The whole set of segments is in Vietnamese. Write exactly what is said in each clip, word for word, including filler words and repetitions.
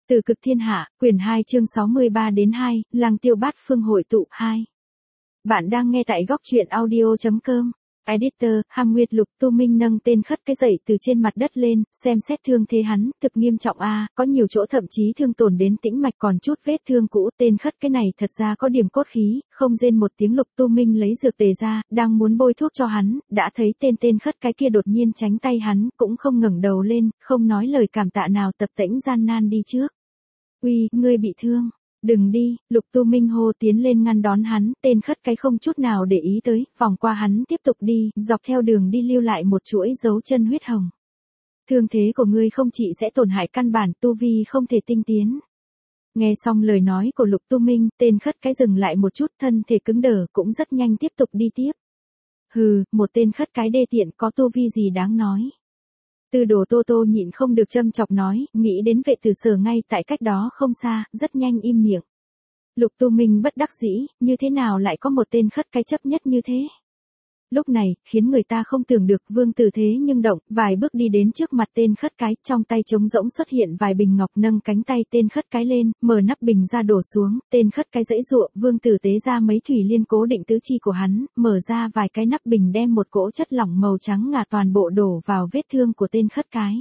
Từ cực thiên hạ, quyển hai chương sáu mươi ba đến hai, Lăng Tiêu Bát Phương hội tụ hai. Bạn đang nghe tại góc truyện audio.com. Editor, Hàm Nguyệt Lục Tu Minh nâng tên khất cái dậy từ trên mặt đất lên, xem xét thương thế hắn, thực nghiêm trọng a, có nhiều chỗ thậm chí thương tổn đến tĩnh mạch còn chút vết thương cũ, tên khất cái này thật ra có điểm cốt khí, không rên một tiếng. Lục Tu Minh lấy dược tề ra, đang muốn bôi thuốc cho hắn, đã thấy tên tên khất cái kia đột nhiên tránh tay hắn, cũng không ngẩng đầu lên, không nói lời cảm tạ nào, tập tễnh gian nan đi trước. Uy, ngươi bị thương. Đừng đi, Lục Tu Minh hô tiến lên ngăn đón hắn, tên khất cái không chút nào để ý tới, vòng qua hắn tiếp tục đi, dọc theo đường đi lưu lại một chuỗi dấu chân huyết hồng. Thương thế của ngươi không chỉ sẽ tổn hại căn bản, tu vi không thể tinh tiến. Nghe xong lời nói của Lục Tu Minh, tên khất cái dừng lại một chút, thân thể cứng đờ, cũng rất nhanh tiếp tục đi tiếp. Hừ, một tên khất cái đê tiện, có tu vi gì đáng nói. Tư Đồ Tô Tô nhịn không được châm chọc nói, nghĩ đến Vệ Tử Sở ngay tại cách đó không xa, rất nhanh im miệng. Lục Tu Minh bất đắc dĩ, như thế nào lại có một tên khất cái chấp nhất như thế? Lúc này, khiến người ta không tưởng được, Vương Tử thế nhưng động, vài bước đi đến trước mặt tên khất cái, trong tay trống rỗng xuất hiện vài bình ngọc, nâng cánh tay tên khất cái lên, mở nắp bình ra đổ xuống, tên khất cái giãy giụa, Vương Tử tế ra mấy thủy liên cố định tứ chi của hắn, mở ra vài cái nắp bình đem một cỗ chất lỏng màu trắng ngà toàn bộ đổ vào vết thương của tên khất cái.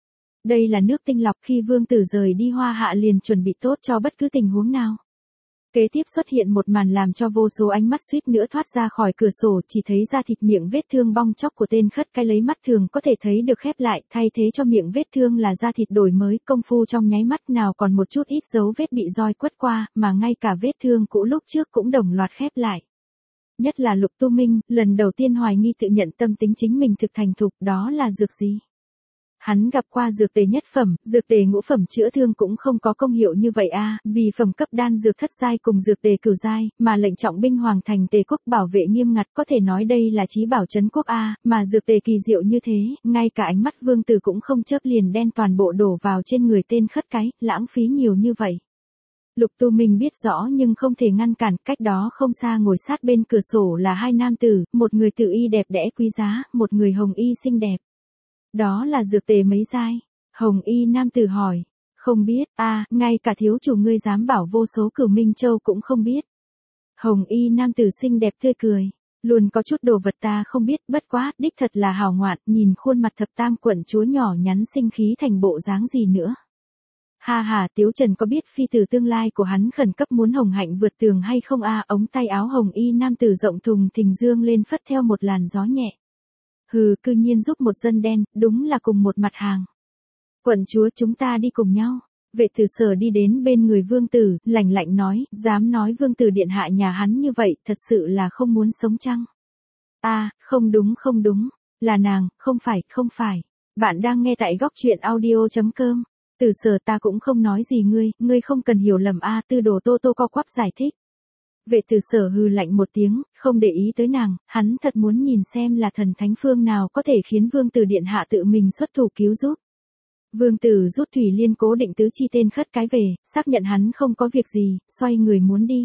Đây là nước tinh lọc, khi Vương Tử rời đi Hoa Hạ liền chuẩn bị tốt cho bất cứ tình huống nào. Kế tiếp xuất hiện một màn làm cho vô số ánh mắt suýt nữa thoát ra khỏi cửa sổ, chỉ thấy da thịt miệng vết thương bong chóc của tên khất cái lấy mắt thường có thể thấy được khép lại, thay thế cho miệng vết thương là da thịt đổi mới, công phu trong nháy mắt nào còn một chút ít dấu vết bị roi quất qua, mà ngay cả vết thương cũ lúc trước cũng đồng loạt khép lại. Nhất là Lục Tu Minh, lần đầu tiên hoài nghi tự nhận tâm tính chính mình thực thành thục, đó là dược gì? Hắn gặp qua dược tề nhất phẩm, dược tề ngũ phẩm chữa thương cũng không có công hiệu như vậy a, vì phẩm cấp đan dược thất giai cùng dược tề cửu giai, mà lệnh trọng binh hoàng thành tề quốc bảo vệ nghiêm ngặt, có thể nói đây là chí bảo trấn quốc a, mà dược tề kỳ diệu như thế, ngay cả ánh mắt Vương Tử cũng không chớp liền đen toàn bộ đổ vào trên người tên khất cái, lãng phí nhiều như vậy. Lục Tu Minh biết rõ nhưng không thể ngăn cản, cách đó không xa ngồi sát bên cửa sổ là hai nam tử, một người tự y đẹp đẽ quý giá, một người hồng y xinh đẹp. Đó là dược tề mấy giai? Hồng y nam tử hỏi. Không biết, a, à, ngay cả thiếu chủ ngươi dám bảo vô số Cửu Minh Châu cũng không biết. Hồng y nam tử xinh đẹp tươi cười. Luôn có chút đồ vật ta không biết, bất quá, đích thật là hào ngoạn, nhìn khuôn mặt thập tam quận chúa nhỏ nhắn sinh khí thành bộ dáng gì nữa. Ha ha, Tiếu Trần có biết phi tử tương lai của hắn khẩn cấp muốn hồng hạnh vượt tường hay không a? À, ống tay áo hồng y nam tử rộng thùng thình dương lên phất theo một làn gió nhẹ. Hừ, cư nhiên giúp một dân đen, đúng là cùng một mặt hàng. Quận chúa, chúng ta đi cùng nhau. Vệ Tử Sở đi đến bên người Vương Tử, lạnh lạnh nói, dám nói Vương Tử điện hạ nhà hắn như vậy, thật sự là không muốn sống chăng? A, à, không đúng không đúng, là nàng, không phải, không phải. Bạn đang nghe tại góc truyện audio.com. Tử Sở, ta cũng không nói gì ngươi, ngươi không cần hiểu lầm a. Tư Đồ Tô Tô co quắp giải thích. Vệ Tử Sở hừ lạnh một tiếng, không để ý tới nàng, hắn thật muốn nhìn xem là thần thánh phương nào có thể khiến Vương Tử điện hạ tự mình xuất thủ cứu giúp. Vương Tử rút thủy liên cố định tứ chi tên khất cái về, xác nhận hắn không có việc gì, xoay người muốn đi.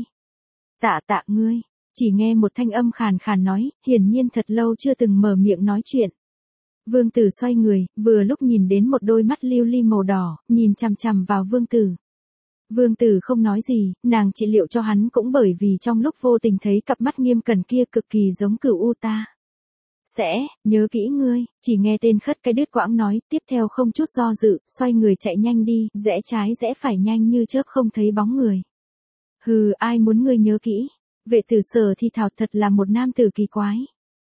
Tạ tạ ngươi, chỉ nghe một thanh âm khàn khàn nói, hiển nhiên thật lâu chưa từng mở miệng nói chuyện. Vương Tử xoay người, vừa lúc nhìn đến một đôi mắt lưu ly màu đỏ, nhìn chằm chằm vào Vương Tử. Vương Tử không nói gì, nàng trị liệu cho hắn cũng bởi vì trong lúc vô tình thấy cặp mắt nghiêm cẩn kia cực kỳ giống Cửu U ta. Sẽ, nhớ kỹ ngươi, chỉ nghe tên khất cái đứt quãng nói, tiếp theo không chút do dự, xoay người chạy nhanh đi, rẽ trái rẽ phải nhanh như chớp không thấy bóng người. Hừ, ai muốn ngươi nhớ kỹ? Vệ Tử Sở thì thào, thật là một nam tử kỳ quái.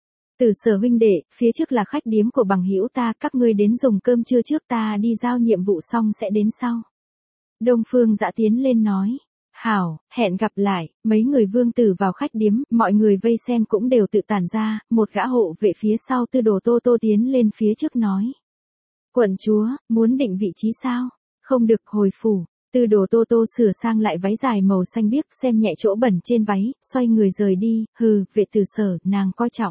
Tử Sở huynh đệ, phía trước là khách điếm của bằng hữu ta, các ngươi đến dùng cơm trưa trước, ta đi giao nhiệm vụ xong sẽ đến sau. Đông Phương Dã tiến lên nói, hảo, hẹn gặp lại. Mấy người Vương Tử vào khách điếm, mọi người vây xem cũng đều tự tản ra, một gã hộ vệ phía sau Tư Đồ Tô Tô tiến lên phía trước nói. Quận chúa, muốn định vị trí sao? Không được, hồi phủ. Tư Đồ Tô Tô sửa sang lại váy dài màu xanh biếc, xem nhẹ chỗ bẩn trên váy, xoay người rời đi, hừ, Vệ Tử Sở, nàng coi trọng.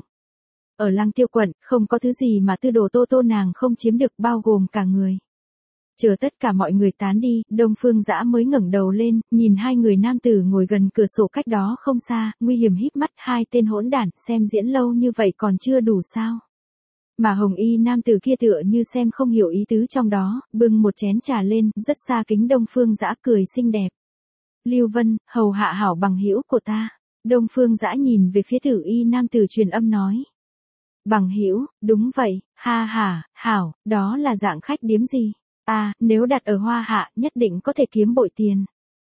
Ở Lăng Tiêu quận, không có thứ gì mà Tư Đồ Tô Tô nàng không chiếm được, bao gồm cả người. Chờ tất cả mọi người tán đi, Đông Phương Dã mới ngẩng đầu lên, nhìn hai người nam tử ngồi gần cửa sổ cách đó không xa, nguy hiểm híp mắt, hai tên hỗn đản, xem diễn lâu như vậy còn chưa đủ sao? Mà hồng y nam tử kia tựa như xem không hiểu ý tứ trong đó, bưng một chén trà lên, rất xa kính Đông Phương Dã cười xinh đẹp. Lưu Vân, hầu hạ hảo bằng hữu của ta. Đông Phương Dã nhìn về phía tử y nam tử truyền âm nói. Bằng hữu, đúng vậy, ha ha, hảo, đó là dạng khách điếm gì? À, nếu đặt ở Hoa Hạ, nhất định có thể kiếm bội tiền.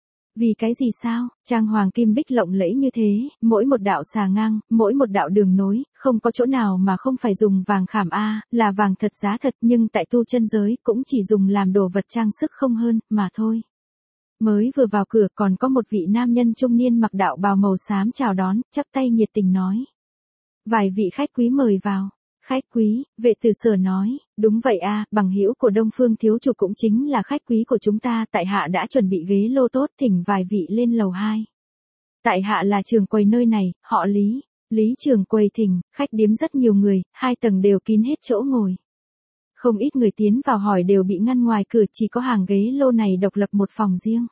Vì cái gì sao? Trang hoàng kim bích lộng lẫy như thế, mỗi một đạo xà ngang, mỗi một đạo đường nối, không có chỗ nào mà không phải dùng vàng khảm a, là vàng thật giá thật, nhưng tại tu chân giới cũng chỉ dùng làm đồ vật trang sức không hơn, mà thôi. Mới vừa vào cửa còn có một vị nam nhân trung niên mặc đạo bào màu xám chào đón, chắp tay nhiệt tình nói. Vài vị khách quý mời vào. Khách quý, vệ tử sở nói, đúng vậy a, bằng hữu của Đông Phương thiếu chủ cũng chính là khách quý của chúng ta, tại hạ đã chuẩn bị ghế lô tốt, thỉnh vài vị lên lầu hai. Tại hạ là trường quầy nơi này, họ Lý, Lý trường quầy thỉnh, khách điếm rất nhiều người, hai tầng đều kín hết chỗ ngồi. Không ít người tiến vào hỏi đều bị ngăn ngoài cửa, chỉ có hàng ghế lô này độc lập một phòng riêng.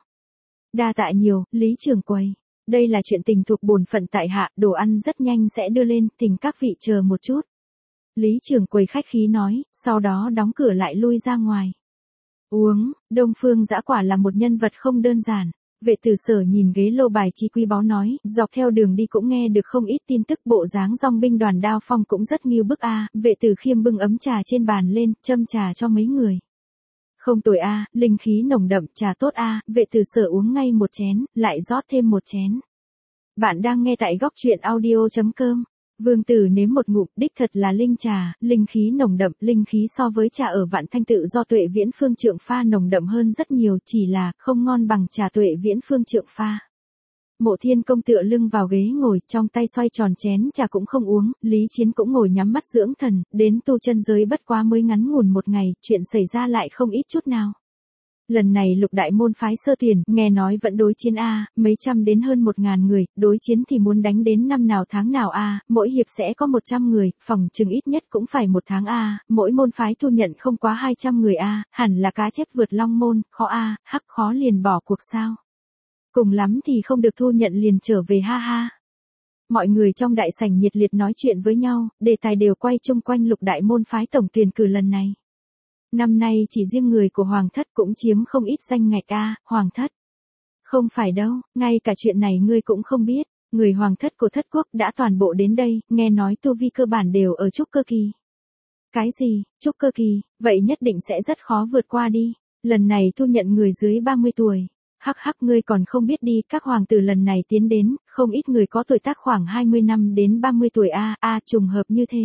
Đa tạ nhiều, Lý trường quầy. Đây là chuyện tình thuộc bổn phận tại hạ, đồ ăn rất nhanh sẽ đưa lên, thỉnh các vị chờ một chút. Lý trưởng quầy khách khí nói, sau đó đóng cửa lại lui ra ngoài. Uống, Đông Phương Dã quả là một nhân vật không đơn giản. Vệ tử sở nhìn ghế lô bài chi quý báu nói, dọc theo đường đi cũng nghe được không ít tin tức, bộ dáng dòng binh đoàn đao phong cũng rất nghiêu bức a. Vệ tử khiêm bưng ấm trà trên bàn lên, châm trà cho mấy người. Không tồi a, linh khí nồng đậm, trà tốt a. Vệ tử sở uống ngay một chén, lại rót thêm một chén. Bạn đang nghe tại góc truyện audio chấm com. Vương Tử nếm một ngụm, đích thật là linh trà, linh khí nồng đậm, linh khí so với trà ở Vạn Thanh tự do Tuệ Viễn Phương Trượng pha nồng đậm hơn rất nhiều, chỉ là không ngon bằng trà Tuệ Viễn Phương Trượng pha. Mộ Thiên Công tựa lưng vào ghế ngồi, trong tay xoay tròn chén trà cũng không uống, Lý Chiến cũng ngồi nhắm mắt dưỡng thần, đến tu chân giới bất quá mới ngắn ngủn một ngày, chuyện xảy ra lại không ít chút nào. Lần này lục đại môn phái sơ tuyển, nghe nói vẫn đối chiến a, mấy trăm đến hơn một ngàn người, đối chiến thì muốn đánh đến năm nào tháng nào a, mỗi hiệp sẽ có một trăm người, phòng chừng ít nhất cũng phải một tháng a, mỗi môn phái thu nhận không quá hai trăm người a, hẳn là cá chép vượt long môn, khó a, hắc khó liền bỏ cuộc sao. Cùng lắm thì không được thu nhận liền trở về ha ha. Mọi người trong đại sảnh nhiệt liệt nói chuyện với nhau, đề tài đều quay chung quanh lục đại môn phái tổng tuyển cử lần này. Năm nay chỉ riêng người của Hoàng thất cũng chiếm không ít danh ngạch a, Hoàng thất. Không phải đâu, ngay cả chuyện này ngươi cũng không biết, người Hoàng thất của thất quốc đã toàn bộ đến đây, nghe nói tu vi cơ bản đều ở trúc cơ kỳ. Cái gì, trúc cơ kỳ, vậy nhất định sẽ rất khó vượt qua đi, lần này thu nhận người dưới ba mươi tuổi. Hắc hắc ngươi còn không biết đi, các hoàng tử lần này tiến đến, không ít người có tuổi tác khoảng hai mươi năm đến ba mươi tuổi a, a trùng hợp như thế.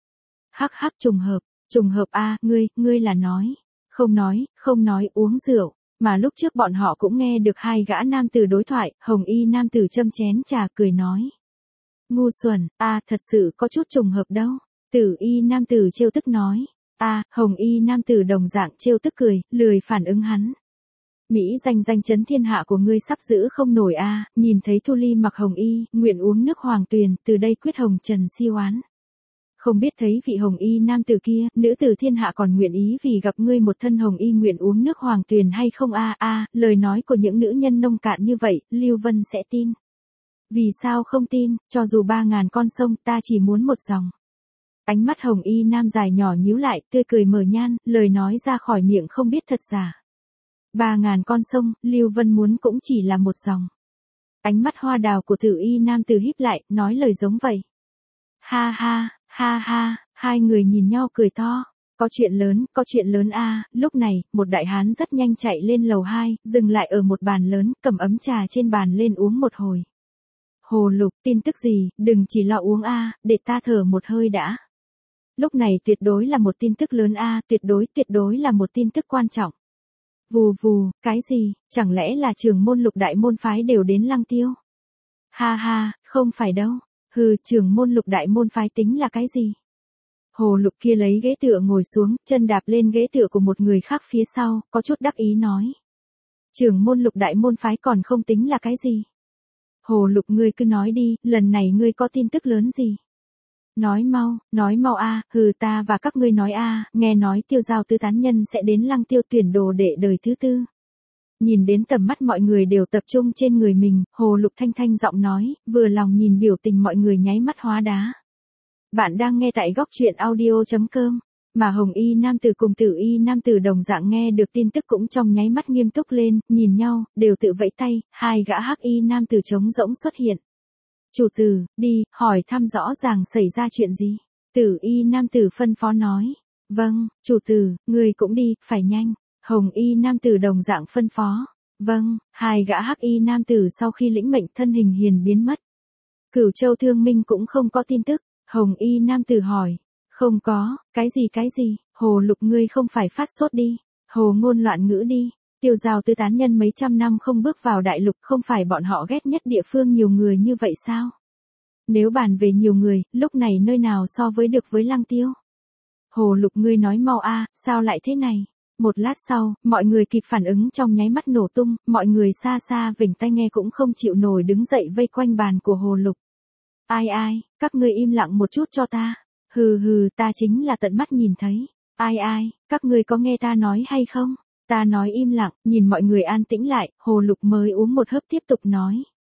Hắc hắc trùng hợp. Trùng hợp a, ngươi, ngươi là nói. Không nói, không nói uống rượu. Mà lúc trước bọn họ cũng nghe được hai gã nam tử đối thoại, hồng y nam tử châm chén trà cười nói. Ngu xuẩn, a thật sự có chút trùng hợp đâu. Tử y nam tử trêu tức nói. A, hồng y nam tử đồng dạng trêu tức cười, lười phản ứng hắn. Mỹ danh danh chấn thiên hạ của ngươi sắp giữ không nổi a, nhìn thấy Thu Ly mặc hồng y, nguyện uống nước hoàng tuyền, từ đây quyết hồng trần si oán. Không biết thấy vị hồng y nam tử kia, nữ tử thiên hạ còn nguyện ý vì gặp ngươi một thân hồng y nguyện uống nước hoàng tuyền hay không a a, lời nói của những nữ nhân nông cạn như vậy, Lưu Vân sẽ tin. Vì sao không tin, cho dù ba ngàn con sông ta chỉ muốn một dòng. Ánh mắt hồng y nam dài nhỏ nhíu lại, tươi cười mờ nhan, lời nói ra khỏi miệng không biết thật giả. Ba ngàn con sông, Lưu Vân muốn cũng chỉ là một dòng. Ánh mắt hoa đào của tử y nam tử híp lại, nói lời giống vậy. Ha ha. Ha ha, hai người nhìn nhau cười to. Có chuyện lớn, có chuyện lớn a. Lúc này, một đại hán rất nhanh chạy lên lầu hai, dừng lại ở một bàn lớn, cầm ấm trà trên bàn lên uống một hồi. Hồ Lục, tin tức gì, đừng chỉ lo uống a, để ta thở một hơi đã. Lúc này tuyệt đối là một tin tức lớn a, tuyệt đối, tuyệt đối là một tin tức quan trọng. Vù vù, cái gì, chẳng lẽ là trưởng môn lục đại môn phái đều đến Lăng Tiêu? Ha ha, không phải đâu. Hừ, trưởng môn lục đại môn phái tính là cái gì? Hồ Lục kia lấy ghế tựa ngồi xuống, chân đạp lên ghế tựa của một người khác phía sau, có chút đắc ý nói. Trưởng môn lục đại môn phái còn không tính là cái gì? Hồ Lục ngươi cứ nói đi, lần này ngươi có tin tức lớn gì? Nói mau, nói mau a, hừ ta và các ngươi nói a, nghe nói Tiêu Giao Tư tán nhân sẽ đến Lăng Tiêu tuyển đồ đệ đời thứ tư. Nhìn đến tầm mắt mọi người đều tập trung trên người mình, Hồ Lục thanh thanh giọng nói, vừa lòng nhìn biểu tình mọi người nháy mắt hóa đá. Bạn đang nghe tại góc truyện audio.com. Mà Hồng Y nam tử cùng Tử Y nam tử đồng dạng nghe được tin tức cũng trong nháy mắt nghiêm túc lên, nhìn nhau, đều tự vẫy tay, hai gã Hắc Y nam tử trống rỗng xuất hiện. Chủ tử, đi, hỏi thăm rõ ràng xảy ra chuyện gì. Tử Y nam tử phân phó nói. Vâng, chủ tử, người cũng đi, phải nhanh. Hồng Y nam tử đồng dạng phân phó. Vâng, hai gã Hắc Y nam tử sau khi lĩnh mệnh thân hình hiền biến mất. Cửu Châu Thương Minh cũng không có tin tức. Hồng Y nam tử hỏi. Không có, cái gì cái gì, Hồ Lục ngươi không phải phát sốt đi. Hồ Ngôn loạn ngữ đi. Tiêu Giao Tư tán nhân mấy trăm năm không bước vào đại lục, không phải bọn họ ghét nhất địa phương nhiều người như vậy sao? Nếu bàn về nhiều người, lúc này nơi nào so với được với Lăng Tiêu? Hồ Lục ngươi nói mau a, sao lại thế này? Một lát sau, mọi người kịp phản ứng trong nháy mắt nổ tung, mọi người xa xa vểnh tai nghe cũng không chịu nổi đứng dậy vây quanh bàn của Hồ Lục. Ai ai, các ngươi im lặng một chút cho ta. Hừ hừ, ta chính là tận mắt nhìn thấy. Ai ai, các ngươi có nghe ta nói hay không? Ta nói im lặng, nhìn mọi người an tĩnh lại, Hồ Lục mới uống một hớp tiếp tục nói.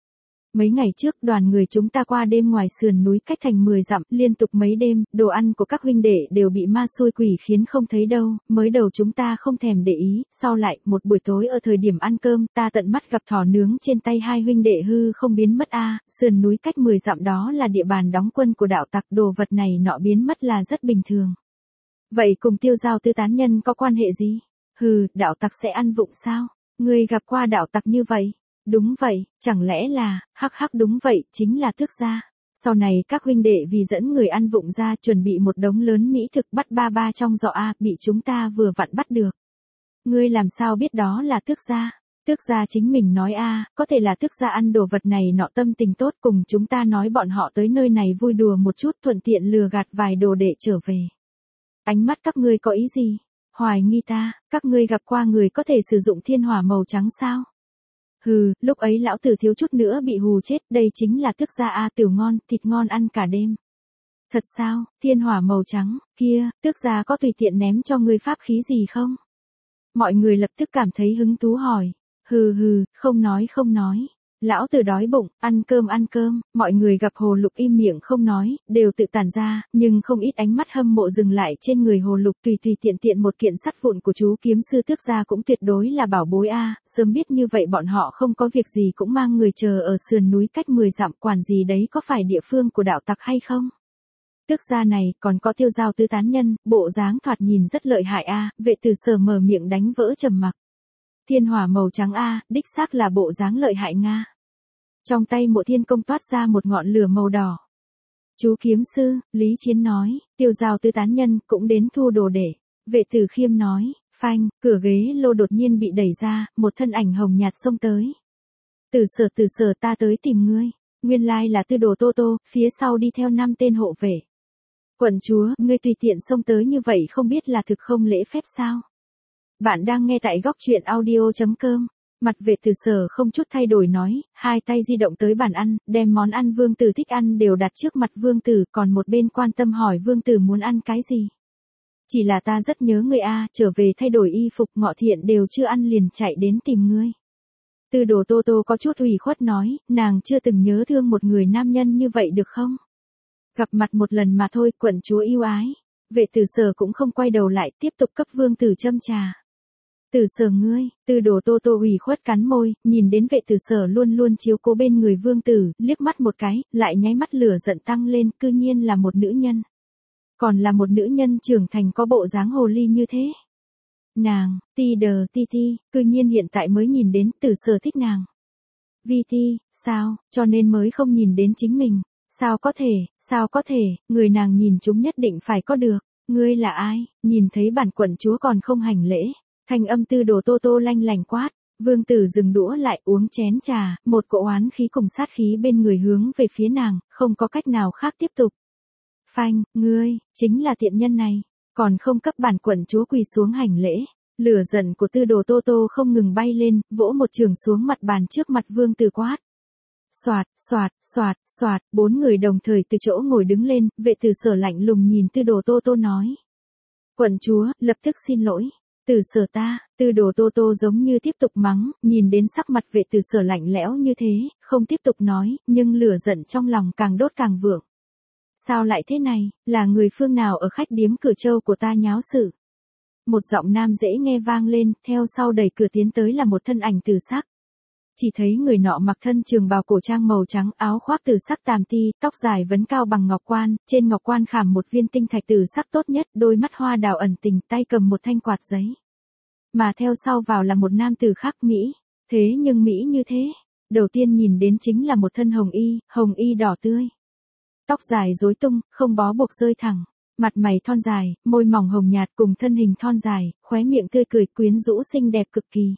Mấy ngày trước đoàn người chúng ta qua đêm ngoài sườn núi cách thành mười dặm, liên tục mấy đêm, đồ ăn của các huynh đệ đều bị ma xui quỷ khiến không thấy đâu, mới đầu chúng ta không thèm để ý, sau lại, một buổi tối ở thời điểm ăn cơm, ta tận mắt gặp thỏ nướng trên tay hai huynh đệ hư không biến mất a, sườn núi cách mười dặm đó là địa bàn đóng quân của đạo tặc, đồ vật này nọ biến mất là rất bình thường. Vậy cùng Tiêu Giao Tư tán nhân có quan hệ gì? Hừ, đạo tặc sẽ ăn vụng sao? Ngươi gặp qua đạo tặc như vậy? Đúng vậy, chẳng lẽ là, hắc hắc đúng vậy, chính là Tước gia. Sau này các huynh đệ vì dẫn người ăn vụng ra chuẩn bị một đống lớn mỹ thực bắt ba ba trong giỏ A, bị chúng ta vừa vặn bắt được. Ngươi làm sao biết đó là Tước gia? Tước gia chính mình nói a, có thể là Tước gia ăn đồ vật này nọ tâm tình tốt cùng chúng ta nói bọn họ tới nơi này vui đùa một chút thuận tiện lừa gạt vài đồ để trở về. Ánh mắt các ngươi có ý gì? Hoài nghi ta, các ngươi gặp qua người có thể sử dụng thiên hỏa màu trắng sao? Hừ, lúc ấy lão tử thiếu chút nữa bị hù chết, đây chính là Tước gia a, tiểu ngon, thịt ngon ăn cả đêm. Thật sao, thiên hỏa màu trắng, kia, Tước gia có tùy tiện ném cho ngươi pháp khí gì không? Mọi người lập tức cảm thấy hứng thú hỏi. Hừ hừ, không nói không nói. Lão tử đói bụng, ăn cơm ăn cơm, mọi người gặp Hồ Lục im miệng không nói, đều tự tản ra, nhưng không ít ánh mắt hâm mộ dừng lại trên người Hồ Lục, tùy tùy tiện tiện một kiện sắt vụn của chú kiếm sư Tước gia cũng tuyệt đối là bảo bối a, sớm biết như vậy bọn họ không có việc gì cũng mang người chờ ở sườn núi cách mười dặm, quản gì đấy có phải địa phương của đạo tặc hay không? Tước gia này, còn có Tiêu Giao Tư tán nhân, bộ dáng thoạt nhìn rất lợi hại a, Vệ Tử Sở mở miệng đánh vỡ trầm mặc. Thiên hỏa màu trắng a, đích xác là bộ dáng lợi hại nga. Trong tay Mộ Thiên Công toát ra một ngọn lửa màu đỏ. Chú kiếm sư, Lý Chiến nói, Tiêu Giao Tư tán nhân cũng đến thu đồ để. Vệ Tử Khiêm nói, phanh, cửa ghế lô đột nhiên bị đẩy ra, một thân ảnh hồng nhạt xông tới. Tử Sở Tử Sở ta tới tìm ngươi. Nguyên lai là Tư Đồ Tô Tô, phía sau đi theo năm tên hộ vệ. Quận chúa, ngươi tùy tiện xông tới như vậy không biết là thực không lễ phép sao? Bạn đang nghe tại góc truyện audio.com. Mặt Vệ Tử Sở không chút thay đổi nói, hai tay di động tới bàn ăn, đem món ăn Vương Tử thích ăn đều đặt trước mặt Vương Tử, còn một bên quan tâm hỏi Vương Tử muốn ăn cái gì. Chỉ là ta rất nhớ người a, trở về thay đổi y phục, Ngọ Thiện đều chưa ăn liền chạy đến tìm ngươi. Tư Đồ Tô Tô có chút ủy khuất nói, nàng chưa từng nhớ thương một người nam nhân như vậy được không? Gặp mặt một lần mà thôi, quận chúa yêu ái. Vệ Tử Sở cũng không quay đầu lại, tiếp tục cấp Vương Tử châm trà. Tử Sở ngươi, Tư Đồ Tô Tô ủy khuất cắn môi, nhìn đến Vệ Tử Sở luôn luôn chiếu cố bên người Vương Tử, liếc mắt một cái, lại nháy mắt lửa giận tăng lên, cư nhiên là một nữ nhân. Còn là một nữ nhân trưởng thành có bộ dáng hồ ly như thế. Nàng, ti đờ ti ti, cư nhiên hiện tại mới nhìn đến Tử Sở thích nàng. Vi ti, sao, cho nên mới không nhìn đến chính mình. Sao có thể, sao có thể, người nàng nhìn chúng nhất định phải có được. Ngươi là ai, nhìn thấy bản quận chúa còn không hành lễ. Thanh âm Tư Đồ Tô Tô lanh lành quát. Vương Tử dừng đũa lại uống chén trà, một cỗ oán khí cùng sát khí bên người hướng về phía nàng, không có cách nào khác tiếp tục. Phanh, ngươi, chính là tiện nhân này, còn không cấp bản quận chúa quỳ xuống hành lễ. Lửa giận của Tư Đồ Tô Tô không ngừng bay lên, vỗ một trường xuống mặt bàn trước mặt Vương Tử quát. Soạt, soạt, soạt, soạt, bốn người đồng thời từ chỗ ngồi đứng lên, Vệ Tử Sở lạnh lùng nhìn Tư Đồ Tô Tô nói. Quận chúa, lập tức xin lỗi. Tử Sở ta, Tư Đồ Tô Tô giống như tiếp tục mắng, nhìn đến sắc mặt Vệ Tử Sở lạnh lẽo như thế, không tiếp tục nói, nhưng lửa giận trong lòng càng đốt càng vượng. Sao lại thế này, là người phương nào ở khách điếm Cửa Châu của ta nháo sự? Một giọng nam dễ nghe vang lên, theo sau đẩy cửa tiến tới là một thân ảnh từ sắc. Chỉ thấy người nọ mặc thân trường bào cổ trang màu trắng, áo khoác từ sắc tàm ti, tóc dài vấn cao bằng ngọc quan, trên ngọc quan khảm một viên tinh thạch từ sắc tốt nhất, đôi mắt hoa đào ẩn tình, tay cầm một thanh quạt giấy. Mà theo sau vào là một nam tử khác Mỹ, thế nhưng Mỹ như thế, đầu tiên nhìn đến chính là một thân hồng y, hồng y đỏ tươi. Tóc dài rối tung, không bó buộc rơi thẳng, mặt mày thon dài, môi mỏng hồng nhạt cùng thân hình thon dài, khóe miệng tươi cười quyến rũ xinh đẹp cực kỳ.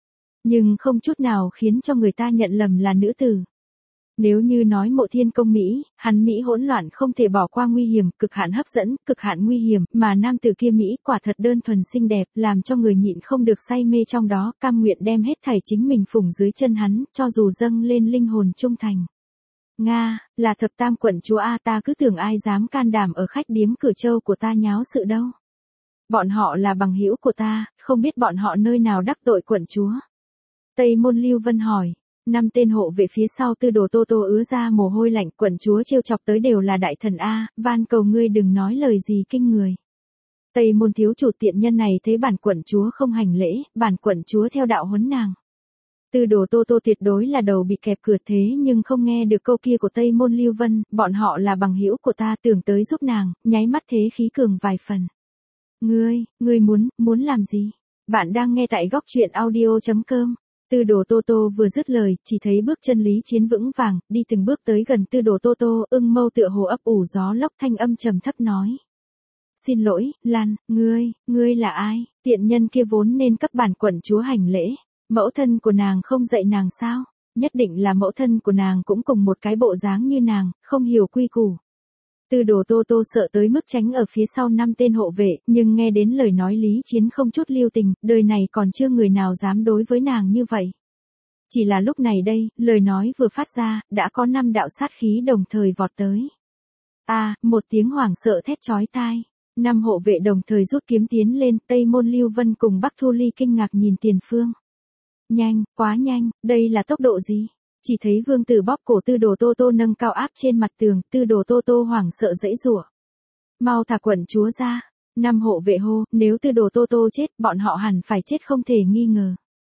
Nhưng không chút nào khiến cho người ta nhận lầm là nữ tử. Nếu như nói Mộ Thiên Công Mỹ, hắn Mỹ hỗn loạn không thể bỏ qua nguy hiểm, cực hạn hấp dẫn, cực hạn nguy hiểm, mà nam tử kia Mỹ quả thật đơn thuần xinh đẹp, làm cho người nhịn không được say mê trong đó, cam nguyện đem hết thảy chính mình phủng dưới chân hắn, cho dù dâng lên linh hồn trung thành. Nga, là thập tam quận chúa A, ta cứ tưởng ai dám can đảm ở khách điếm Cửa Châu của ta nháo sự đâu. Bọn họ là bằng hữu của ta, không biết bọn họ nơi nào đắc tội quận chúa. Tây Môn Lưu Vân hỏi. Năm tên hộ vệ phía sau Tư Đồ Tô Tô ứa ra mồ hôi lạnh, quận chúa trêu chọc tới đều là đại thần A, van cầu ngươi đừng nói lời gì kinh người. Tây Môn thiếu chủ tiện nhân này thấy bản quận chúa không hành lễ, bản quận chúa theo đạo huấn nàng. Tư Đồ Tô Tô tuyệt đối là đầu bị kẹp cửa thế nhưng không nghe được câu kia của Tây Môn Lưu Vân, bọn họ là bằng hữu của ta, tưởng tới giúp nàng, nháy mắt thế khí cường vài phần. Ngươi, ngươi muốn, muốn làm gì? Bạn đang nghe tại góc truyện audio chấm com. Tư Đồ Tô Tô vừa dứt lời, chỉ thấy bước chân Lý Chiến vững vàng, đi từng bước tới gần Tư Đồ Tô Tô, ưng mâu tựa hồ ấp ủ gió lốc, thanh âm trầm thấp nói. Xin lỗi, Lan, ngươi, ngươi là ai? Tiện nhân kia vốn nên cấp bản quận chúa hành lễ. Mẫu thân của nàng không dạy nàng sao? Nhất định là mẫu thân của nàng cũng cùng một cái bộ dáng như nàng, không hiểu quy củ. Tư Đồ Tô Tô sợ tới mức tránh ở phía sau năm tên hộ vệ, nhưng nghe đến lời nói Lý Chiến không chút lưu tình, đời này còn chưa người nào dám đối với nàng như vậy. Chỉ là lúc này đây, lời nói vừa phát ra, đã có năm đạo sát khí đồng thời vọt tới. A, à, một tiếng hoảng sợ thét chói tai. Năm hộ vệ đồng thời rút kiếm tiến lên, Tây Môn Lưu Vân cùng Bắc Thu Ly kinh ngạc nhìn tiền phương. Nhanh, quá nhanh, đây là tốc độ gì? Chỉ thấy vương tử bóp cổ Tư Đồ Tô Tô nâng cao áp trên mặt tường, Tư Đồ Tô Tô hoảng sợ dãy rủa. Mau thả quận chúa ra. Năm hộ vệ hô, nếu Tư Đồ Tô Tô chết, bọn họ hẳn phải chết không thể nghi ngờ.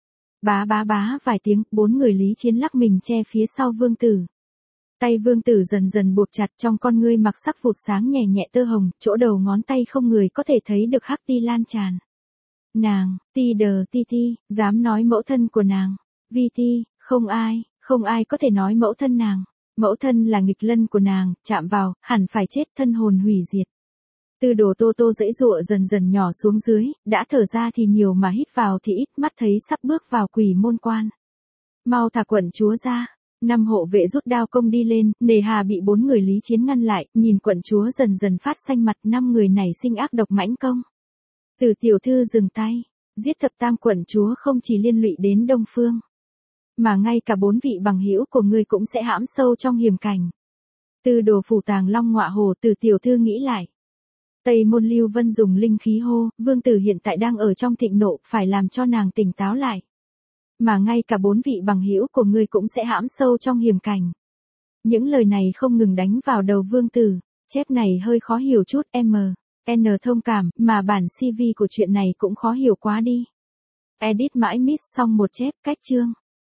Bá bá bá vài tiếng, bốn người Lý Chiến lắc mình che phía sau vương tử. Tay vương tử dần dần buộc chặt, trong con ngươi mặc sắc phụt sáng nhẹ nhẹ tơ hồng, chỗ đầu ngón tay không người có thể thấy được hắc ti lan tràn. Nàng, ti đờ ti ti, dám nói mẫu thân của nàng. Vi ti, không ai, không ai có thể nói mẫu thân nàng. Mẫu thân là nghịch lân của nàng, chạm vào, hẳn phải chết, thân hồn hủy diệt. Tư Đồ Tô Tô dãy dụa dần dần nhỏ xuống dưới, đã thở ra thì nhiều mà hít vào thì ít, mắt thấy sắp bước vào quỷ môn quan. Mau thả quận chúa ra. Năm hộ vệ rút đao công đi lên, nề hà bị bốn người Lý Chiến ngăn lại, nhìn quận chúa dần dần phát xanh mặt, năm người này sinh ác độc mãnh công. Từ tiểu thư dừng tay, giết thập tam quận chúa không chỉ liên lụy đến Đông Phương, mà ngay cả bốn vị bằng hữu của ngươi cũng sẽ hãm sâu trong hiểm cảnh. Tư Đồ phủ tàng long ngọa hồ, từ tiểu thư nghĩ lại. Tây Môn Lưu Vân dùng linh khí hô, vương tử hiện tại đang ở trong thịnh nộ, phải làm cho nàng tỉnh táo lại. Mà ngay cả bốn vị bằng hữu của ngươi cũng sẽ hãm sâu trong hiểm cảnh. Những lời này không ngừng đánh vào đầu vương tử, chép này hơi khó hiểu chút, M, N thông cảm, mà bản xê vê của chuyện này cũng khó hiểu quá đi. Edit mãi miss xong một chép, cách chương.